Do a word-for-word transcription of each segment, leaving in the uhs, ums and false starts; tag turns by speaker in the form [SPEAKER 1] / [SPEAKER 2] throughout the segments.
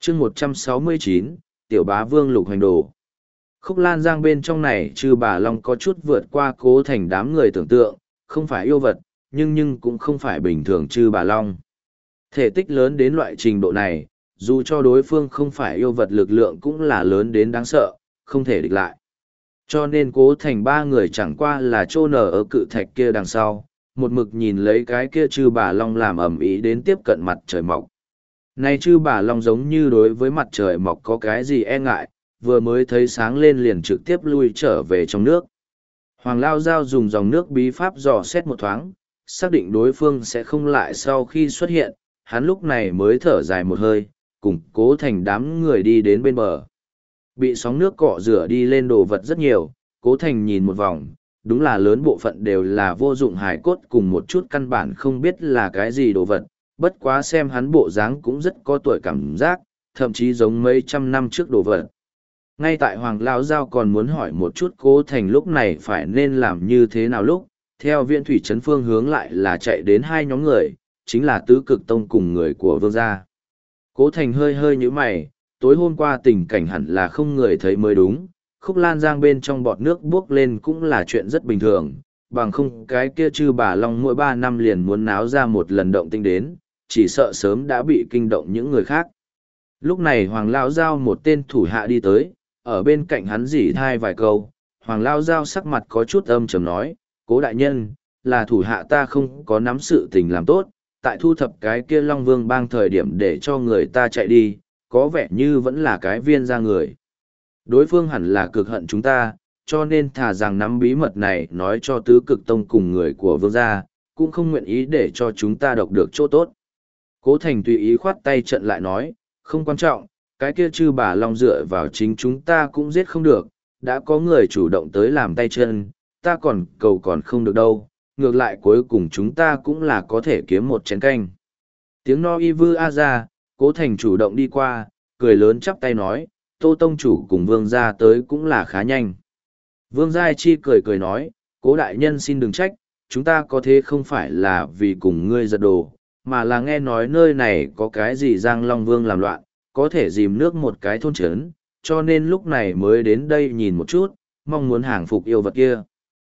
[SPEAKER 1] chương một trăm sáu mươi chín, tiểu bá vương lục hành đồ. Khúc Lan Giang bên trong này trừ bà Long có chút vượt qua Cố Thành đám người tưởng tượng, không phải yêu vật, nhưng nhưng cũng không phải bình thường trừ bà Long. Thể tích lớn đến loại trình độ này, dù cho đối phương không phải yêu vật lực lượng cũng là lớn đến đáng sợ, không thể địch lại. Cho nên Cố Thành ba người chẳng qua là chôn nở ở cự thạch kia đằng sau, một mực nhìn lấy cái kia trừ bà Long làm ầm ĩ đến tiếp cận mặt trời mọc. Này chư bà Long giống như đối với mặt trời mọc có cái gì e ngại, vừa mới thấy sáng lên liền trực tiếp lui trở về trong nước. Hoàng Lao Giao dùng dòng nước bí pháp dò xét một thoáng, xác định đối phương sẽ không lại sau khi xuất hiện, hắn lúc này mới thở dài một hơi, cùng Cố Thành đám người đi đến bên bờ. Bị sóng nước cọ rửa đi lên đồ vật rất nhiều, Cố Thành nhìn một vòng, đúng là lớn bộ phận đều là vô dụng hài cốt cùng một chút căn bản không biết là cái gì đồ vật, bất quá xem hắn bộ dáng cũng rất có tuổi cảm giác, thậm chí giống mấy trăm năm trước đồ vật. Ngay tại Hoàng Lão Giao còn muốn hỏi một chút Cố Thành lúc này phải nên làm như thế nào lúc, theo viện thủy trấn phương hướng lại là chạy đến hai nhóm người, chính là Tứ Cực Tông cùng người của Vương gia. Cố Thành hơi hơi như mày, tối hôm qua tình cảnh hẳn là không người thấy mới đúng, Khúc Lan Giang bên trong bọt nước buốc lên cũng là chuyện rất bình thường, bằng không cái kia chư bà Long mỗi ba năm liền muốn náo ra một lần động tinh đến, chỉ sợ sớm đã bị kinh động những người khác. Lúc này Hoàng Lao Giao một tên thủ hạ đi tới, ở bên cạnh hắn rỉ thai vài câu, Hoàng Lao Giao sắc mặt có chút âm trầm nói, Cố đại nhân, là thủ hạ ta không có nắm sự tình làm tốt, tại thu thập cái kia Long Vương bang thời điểm để cho người ta chạy đi, có vẻ như vẫn là cái viên ra người. Đối phương hẳn là cực hận chúng ta, cho nên thà rằng nắm bí mật này nói cho Tứ Cực Tông cùng người của Vương gia, cũng không nguyện ý để cho chúng ta độc được chỗ tốt. Cố Thành tùy ý khoát tay trận lại nói, không quan trọng, cái kia chư bà Long dựa vào chính chúng ta cũng giết không được, đã có người chủ động tới làm tay chân, ta còn cầu còn không được đâu, ngược lại cuối cùng chúng ta cũng là có thể kiếm một chén canh. Tiếng no y vư a ra, Cố Thành chủ động đi qua, cười lớn chắp tay nói, Tô Tông chủ cùng Vương gia tới cũng là khá nhanh. Vương Giai Chi cười cười nói, Cố đại nhân xin đừng trách, chúng ta có thế không phải là vì cùng ngươi giật đồ, mà là nghe nói nơi này có cái gì Giang Long Vương làm loạn, có thể dìm nước một cái thôn trấn, cho nên lúc này mới đến đây nhìn một chút, mong muốn hàng phục yêu vật kia.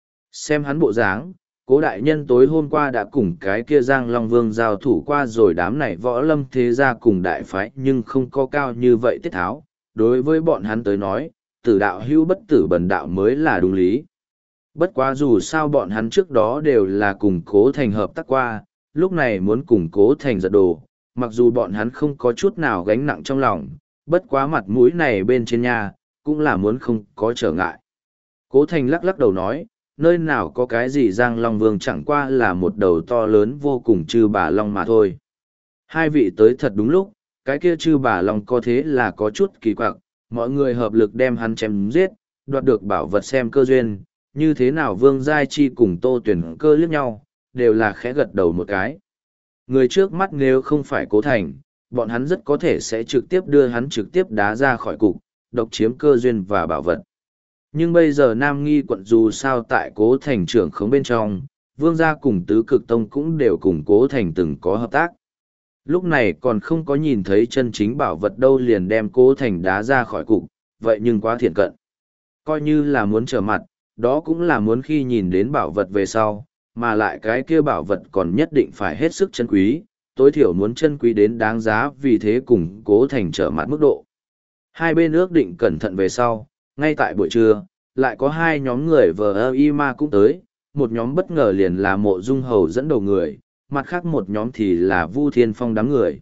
[SPEAKER 1] Xem hắn bộ dáng, Cố đại nhân tối hôm qua đã cùng cái kia Giang Long Vương giao thủ qua rồi, đám này võ lâm thế gia cùng đại phái nhưng không có cao như vậy tiết tháo. Đối với bọn hắn tới nói, tử đạo hữu bất tử bần đạo mới là đúng lý. Bất quá dù sao bọn hắn trước đó đều là cùng Cố Thành hợp tác qua, lúc này muốn cùng Cố Thành giật đồ, mặc dù bọn hắn không có chút nào gánh nặng trong lòng, bất quá mặt mũi này bên trên nhà, cũng là muốn không có trở ngại. Cố Thành lắc lắc đầu nói, nơi nào có cái gì Giang Long Vương, chẳng qua là một đầu to lớn vô cùng chư bà Long mà thôi. Hai vị tới thật đúng lúc, cái kia chư bà Long có thế là có chút kỳ quặc, mọi người hợp lực đem hắn chém giết, đoạt được bảo vật xem cơ duyên, như thế nào Vương Giai Chi cùng Tô Tuyển Cơ liếc nhau, đều là khẽ gật đầu một cái. Người trước mắt nếu không phải Cố Thành, bọn hắn rất có thể sẽ trực tiếp đưa hắn trực tiếp đá ra khỏi cục, độc chiếm cơ duyên và bảo vật. Nhưng bây giờ Nam Nghi quận dù sao tại Cố Thành trưởng khống bên trong, Vương gia cùng Tứ Cực Tông cũng đều cùng Cố Thành từng có hợp tác. Lúc này còn không có nhìn thấy chân chính bảo vật đâu liền đem Cố Thành đá ra khỏi cục, vậy nhưng quá thiện cận. Coi như là muốn trở mặt, đó cũng là muốn khi nhìn đến bảo vật về sau, mà lại cái kia bảo vật còn nhất định phải hết sức chân quý, tối thiểu muốn chân quý đến đáng giá, vì thế cùng Cố Thành trở mặt mức độ. Hai bên ước định cẩn thận về sau, ngay tại buổi trưa, lại có hai nhóm người vờ ơ y ma cũng tới, một nhóm bất ngờ liền là Mộ Dung Hầu dẫn đầu người, mặt khác một nhóm thì là Vu Thiên Phong đám người.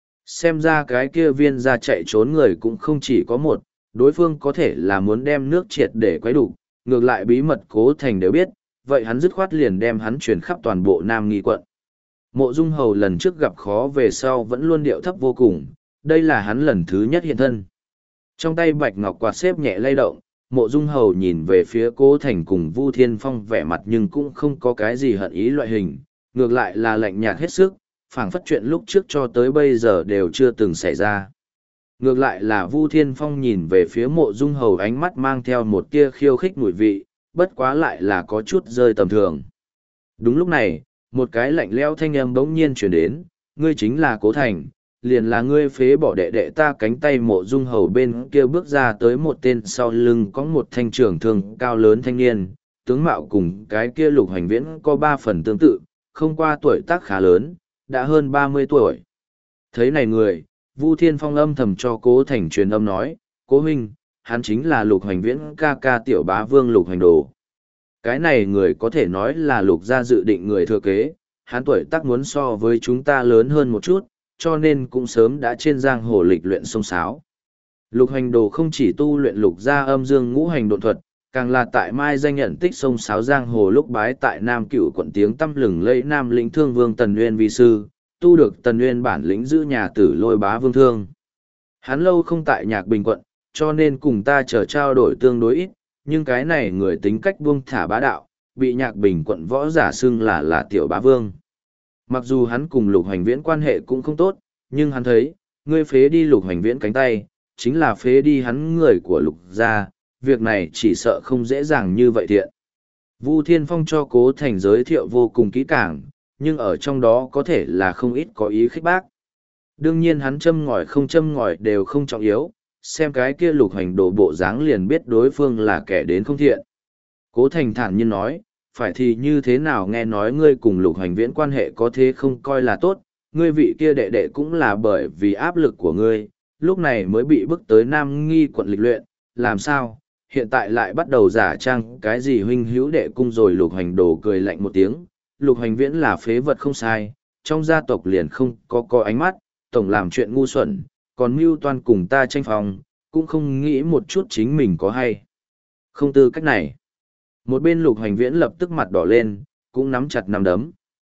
[SPEAKER 1] Xem ra cái kia viên ra chạy trốn người cũng không chỉ có một, đối phương có thể là muốn đem nước triệt để quấy đủ, ngược lại bí mật Cố Thành đều biết, vậy hắn dứt khoát liền đem hắn truyền khắp toàn bộ Nam Nghi quận. Mộ Dung Hầu lần trước gặp khó về sau vẫn luôn điệu thấp vô cùng, đây là hắn lần thứ nhất hiện thân. Trong tay bạch ngọc quạt xếp nhẹ lay động, Mộ Dung Hầu nhìn về phía Cố Thành cùng Vu Thiên Phong vẻ mặt nhưng cũng không có cái gì hận ý loại hình, ngược lại là lạnh nhạt hết sức, phảng phất chuyện lúc trước cho tới bây giờ đều chưa từng xảy ra. Ngược lại là Vu Thiên Phong nhìn về phía Mộ Dung Hầu, ánh mắt mang theo một tia khiêu khích mùi vị, bất quá lại là có chút rơi tầm thường. Đúng lúc này, một cái lạnh lẽo thanh âm bỗng nhiên truyền đến, ngươi chính là Cố Thành, liền là ngươi phế bỏ đệ đệ ta cánh tay. Mộ Dung Hầu bên kia bước ra tới một tên sau lưng có một thanh trường thương cao lớn thanh niên, tướng mạo cùng cái kia Lục Hoành Viễn có ba phần tương tự, không qua tuổi tác khá lớn, đã hơn ba mươi tuổi. Thấy này người, Vu Thiên Phong âm thầm cho Cố Thành truyền âm nói, Cố huynh, hắn chính là Lục Hoành Viễn ca ca tiểu bá vương Lục Hoành Đồ. Cái này người có thể nói là Lục gia dự định người thừa kế, hắn tuổi tác muốn so với chúng ta lớn hơn một chút, cho nên cũng sớm đã trên giang hồ lịch luyện sông sáo. Lục Hoành Đồ không chỉ tu luyện Lục gia âm dương ngũ hành độn thuật, càng là tại mai danh nhận tích sông sáo giang hồ lúc bái tại Nam Cửu quận tiếng tăm lừng lẫy Nam lĩnh thương vương Tần Nguyên vi sư, tu được Tần Nguyên bản lĩnh giữ nhà tử lôi bá vương thương. Hắn lâu không tại Nhạc Bình quận, cho nên cùng ta chờ trao đổi tương đối ít, nhưng cái này người tính cách buông thả bá đạo, bị Nhạc Bình quận võ giả xưng là là tiểu bá vương. Mặc dù hắn cùng Lục Hoành Viễn quan hệ cũng không tốt, nhưng hắn thấy, ngươi phế đi Lục Hoành Viễn cánh tay, chính là phế đi hắn người của Lục gia, việc này chỉ sợ không dễ dàng như vậy thiện. Vu Thiên Phong cho Cố Thành giới thiệu vô cùng kỹ càng, nhưng ở trong đó có thể là không ít có ý khích bác. Đương nhiên hắn châm ngòi không châm ngòi đều không trọng yếu, xem cái kia Lục Hoành Đồ bộ dáng liền biết đối phương là kẻ đến không thiện. Cố Thành thản nhiên nói, phải thì như thế nào, nghe nói ngươi cùng Lục Hoành Viễn quan hệ có thế không coi là tốt, ngươi vị kia đệ đệ cũng là bởi vì áp lực của ngươi, lúc này mới bị bức tới Nam Nghi quận lịch luyện, làm sao, hiện tại lại bắt đầu giả trang cái gì huynh hữu đệ cung rồi. Lục Hoành Đồ cười lạnh một tiếng, Lục Hoành Viễn là phế vật không sai, trong gia tộc liền không có có ánh mắt, tổng làm chuyện ngu xuẩn, còn mưu toan cùng ta tranh phòng, cũng không nghĩ một chút chính mình có hay không tư cách này. Một bên Lục Hoành Viễn lập tức mặt đỏ lên, cũng nắm chặt nắm đấm.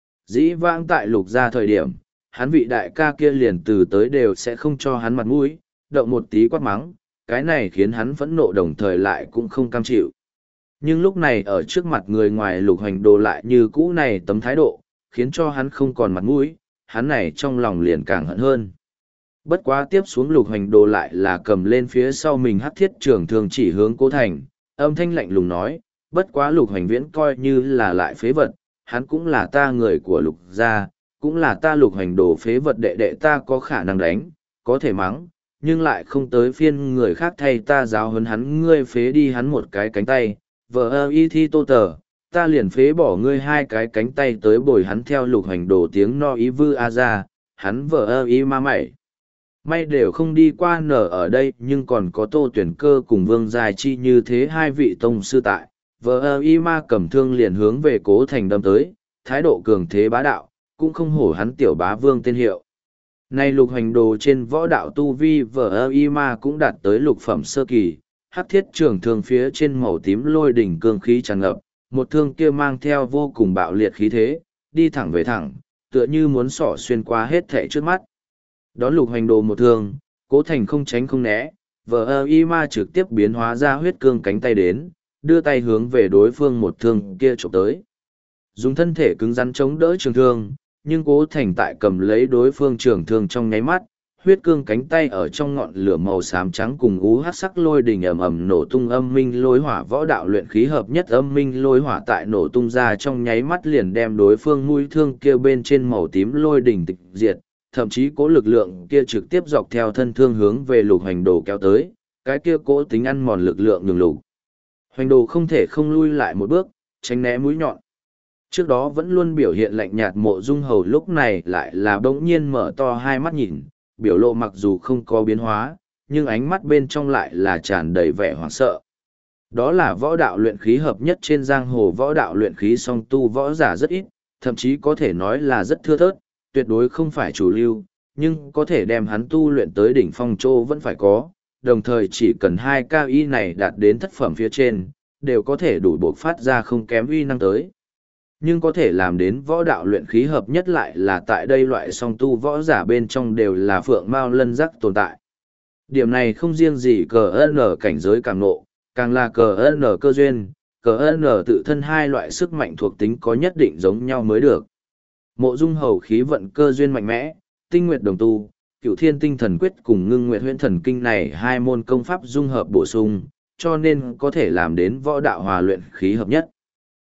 [SPEAKER 1] Dĩ vãng tại Lục gia thời điểm, hắn vị đại ca kia liền từ tới đều sẽ không cho hắn mặt mũi, động một tí quát mắng, cái này khiến hắn phẫn nộ đồng thời lại cũng không cam chịu. Nhưng lúc này ở trước mặt người ngoài Lục Hoành Đồ lại như cũ này tấm thái độ, khiến cho hắn không còn mặt mũi, hắn này trong lòng liền càng hận hơn. Bất quá tiếp xuống Lục Hoành Đồ lại là cầm lên phía sau mình hắc thiết trường thương chỉ hướng Cố Thành, âm thanh lạnh lùng nói, bất quá Lục Hoành Viễn coi như là lại phế vật, hắn cũng là ta người của Lục gia, cũng là ta Lục Hoành Đồ phế vật đệ đệ, ta có khả năng đánh, có thể mắng, nhưng lại không tới phiên người khác thay ta giáo huấn hắn. Ngươi phế đi hắn một cái cánh tay, vợ ơ y thi tô tờ, ta liền phế bỏ ngươi hai cái cánh tay tới bồi hắn. Theo Lục Hoành Đồ tiếng no ý vư a ra, hắn vợ ơ y ma mày may đều không đi qua nở ở đây, nhưng còn có Tô Tuyển Cơ cùng Vương Giai Chi như thế hai vị tông sư tại, vợ ơ y ma cầm thương liền hướng về Cố Thành đâm tới, thái độ cường thế bá đạo, cũng không hổ hắn tiểu bá vương tên hiệu. Nay Lục Hoành Đồ trên võ đạo tu vi vợ ơ y ma cũng đạt tới lục phẩm sơ kỳ, hắc thiết trường thương phía trên màu tím lôi đỉnh cương khí tràn ngập, một thương kia mang theo vô cùng bạo liệt khí thế, đi thẳng về thẳng, tựa như muốn xỏ xuyên qua hết thảy trước mắt. Đón Lục Hoành Đồ một thương, Cố Thành không tránh không né, vợ ơ y ma trực tiếp biến hóa ra huyết cương cánh tay đến, đưa tay hướng về đối phương một thương kia chụp tới. Dùng thân thể cứng rắn chống đỡ trường thương, nhưng Cố Thành tại cầm lấy đối phương trường thương trong nháy mắt, huyết cương cánh tay ở trong ngọn lửa màu xám trắng cùng ú hắc sắc lôi đỉnh ầm ầm nổ tung, âm minh lôi hỏa võ đạo luyện khí hợp nhất, âm minh lôi hỏa tại nổ tung ra trong nháy mắt liền đem đối phương mũi thương kia bên trên màu tím lôi đỉnh tịch diệt, thậm chí cố lực lượng kia trực tiếp dọc theo thân thương hướng về Lục Hoành Đồ kéo tới, cái kia cố tính ăn mòn lực lượng nhường Lục Hoành Đồ không thể không lui lại một bước, tránh né mũi nhọn. Trước đó vẫn luôn biểu hiện lạnh nhạt Mộ Dung Hầu lúc này lại là bỗng nhiên mở to hai mắt nhìn, biểu lộ mặc dù không có biến hóa, nhưng ánh mắt bên trong lại là tràn đầy vẻ hoảng sợ. Đó là võ đạo luyện khí hợp nhất, trên giang hồ võ đạo luyện khí song tu võ giả rất ít, thậm chí có thể nói là rất thưa thớt, tuyệt đối không phải chủ lưu, nhưng có thể đem hắn tu luyện tới đỉnh phong châu vẫn phải có, đồng thời chỉ cần hai cao y này đạt đến thất phẩm phía trên, đều có thể đủ bộc phát ra không kém uy năng tới. Nhưng có thể làm đến võ đạo luyện khí hợp nhất lại là tại đây loại song tu võ giả bên trong đều là phượng mao lân giác tồn tại. Điểm này không riêng gì cờ N cảnh giới càng nộ, càng là cờ N cơ duyên, cờ N tự thân hai loại sức mạnh thuộc tính có nhất định giống nhau mới được. Mộ Dung Hầu khí vận cơ duyên mạnh mẽ, tinh nguyệt đồng tu, cửu thiên tinh thần quyết cùng ngưng nguyệt huyễn thần kinh này hai môn công pháp dung hợp bổ sung, cho nên có thể làm đến võ đạo hòa luyện khí hợp nhất.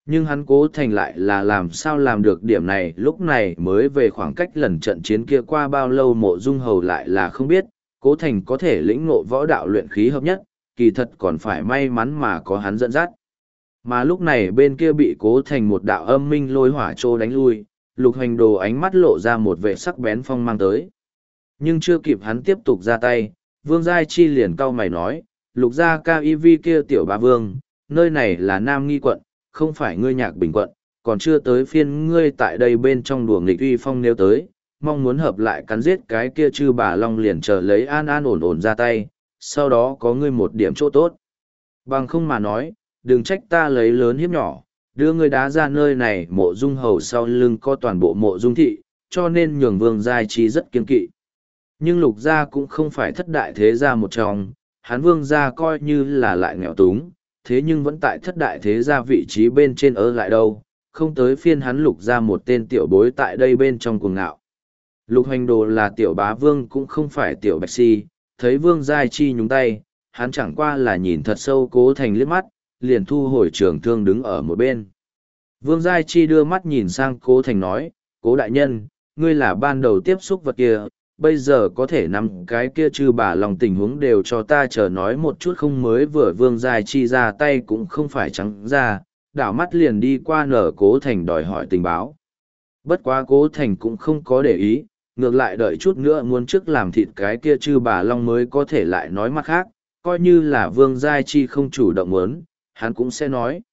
[SPEAKER 1] Nhưng hắn cố thành lại là làm sao làm được điểm này, lúc này mới về khoảng cách lần trận chiến kia qua bao lâu mộ dung hầu lại là không biết, cố thành có thể lĩnh ngộ võ đạo luyện khí hợp nhất, kỳ thật còn phải may mắn mà có hắn dẫn dắt. Mà lúc này bên kia bị cố thành một đạo âm minh lôi hỏa trô đánh lui, lục hành đồ ánh mắt lộ ra một vệ sắc bén phong mang tới. Nhưng chưa kịp hắn tiếp tục ra tay, Vương Giai Chi liền cau mày nói, lục gia ca y vi kia tiểu ba vương, nơi này là Nam Nghi quận, không phải ngươi Nhạc Bình quận, còn chưa tới phiên ngươi tại đây bên trong đùa nghịch uy phong nếu tới, mong muốn hợp lại cắn giết cái kia chư bà long liền chờ lấy an an ổn ổn ra tay, sau đó có ngươi một điểm chỗ tốt. Bằng không mà nói, đừng trách ta lấy lớn hiếp nhỏ, đưa ngươi đá ra nơi này mộ dung hầu sau lưng có toàn bộ mộ dung thị, cho nên nhường Vương Giai Chi rất kiên kỵ. Nhưng lục gia cũng không phải thất đại thế gia một trong, hắn Vương gia coi như là lại nghèo túng, thế nhưng vẫn tại thất đại thế gia vị trí bên trên ở lại đâu, không tới phiên hắn lục gia một tên tiểu bối tại đây bên trong cuồng ngạo. Lục hành đồ là tiểu bá vương cũng không phải tiểu bạch si, thấy Vương Giai Chi nhúng tay, hắn chẳng qua là nhìn thật sâu cố thành liếc mắt, liền thu hồi trường thương đứng ở một bên. Vương Giai Chi đưa mắt nhìn sang cố thành nói, cố đại nhân, ngươi là ban đầu tiếp xúc vật kia, bây giờ có thể nắm cái kia chư bà lòng tình huống đều cho ta chờ nói một chút không mới vừa Vương Giai Chi ra tay cũng không phải trắng ra, đảo mắt liền đi qua nở cố thành đòi hỏi tình báo. Bất quá cố thành cũng không có để ý, ngược lại đợi chút nữa muốn trước làm thịt cái kia chư bà long mới có thể lại nói mặt khác, coi như là Vương Giai Chi không chủ động muốn, hắn cũng sẽ nói.